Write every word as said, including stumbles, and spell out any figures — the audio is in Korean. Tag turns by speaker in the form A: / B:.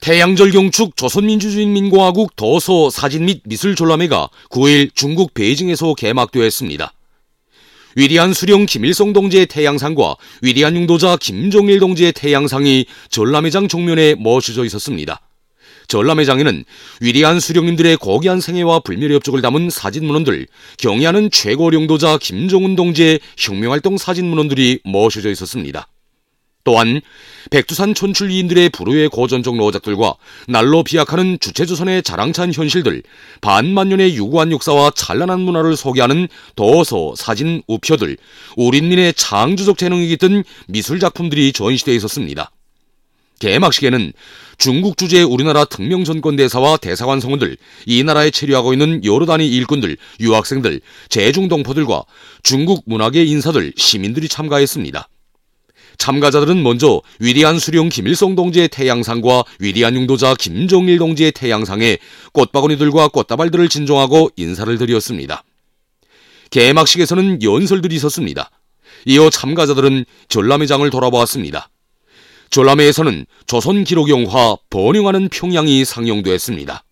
A: 태양절 경축 조선민주주의인민공화국 도서 사진 및 미술 전람회가 구일 중국 베이징에서 개막되었습니다. 위대한 수령 김일성 동지의 태양상과 위대한 융도자 김정일 동지의 태양상이 전람회장 정면에 모셔져 있었습니다. 전람회장에는 위대한 수령님들의 고귀한 생애와 불멸의 업적을 담은 사진문헌들, 경애하는 최고 령도자 김정은 동지의 혁명활동 사진문헌들이 모셔져 있었습니다. 또한 백두산 촌출이인들의 불후의 고전적 노작들과 날로 비약하는 주체조선의 자랑찬 현실들, 반만년의 유구한 역사와 찬란한 문화를 소개하는 도서, 사진, 우표들, 우리인민의 창조적 재능이 깃든 미술작품들이 전시되어 있었습니다. 개막식에는 중국 주재 우리나라 특명전권대사와 대사관 성원들, 이 나라에 체류하고 있는 여러 단위 일꾼들, 유학생들, 제중동포들과 중국 문화계 인사들, 시민들이 참가했습니다. 참가자들은 먼저 위대한 수령 김일성 동지의 태양상과 위대한 융도자 김정일 동지의 태양상에 꽃바구니들과 꽃다발들을 진정하고 인사를 드렸습니다. 개막식에서는 연설들이 있었습니다. 이어 참가자들은 전람회장을 돌아보았습니다. 전람회에서는 조선기록영화 번영하는 평양이 상영되었습니다.